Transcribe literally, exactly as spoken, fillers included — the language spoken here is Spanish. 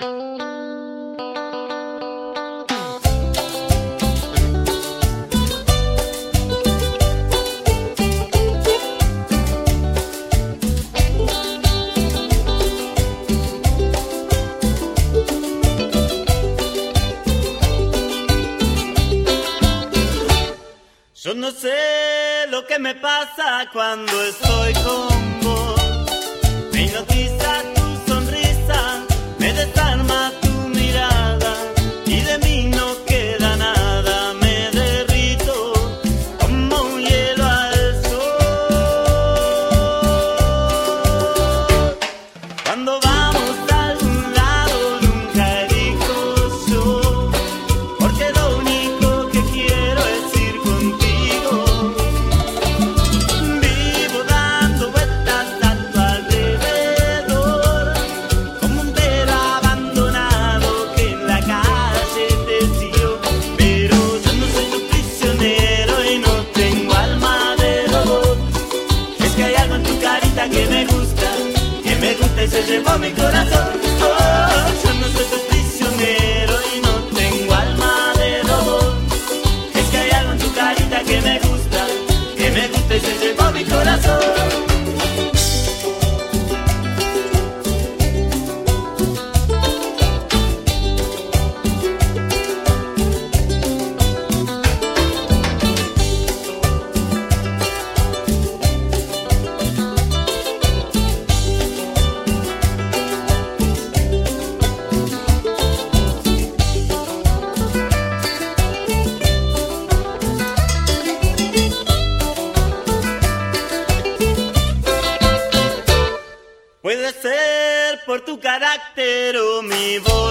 Yo no sé lo que me pasa cuando estoy con vos. Me hipnotiza tu sonrisa, me desarma tu mirada y de mí no queda nada. Me derrito como un hielo al sol. Cuando vamos a algún lado nunca elijo yo, porque lo único que quiero es ir contigo. Que me gusta, que me gusta y se llevó mi corazón. Oh, yo no soy tu prisionero y no tengo alma de robot. Es que hay algo en tu carita que me gusta, que me gusta y se llevó mi corazón. Puede ser por tu carácter o mi voz.